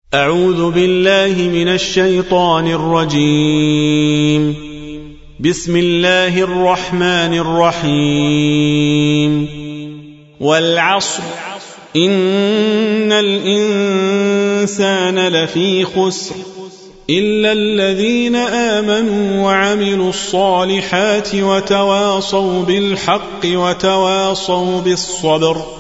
أعوذ بالله من الشيطان الرجيم. بسم الله الرحمن الرحيم. والعصر إن الإنسان لفي خسر إلا الذين آمنوا وعملوا الصالحات وتواصوا بالحق وتواصوا بالصبر.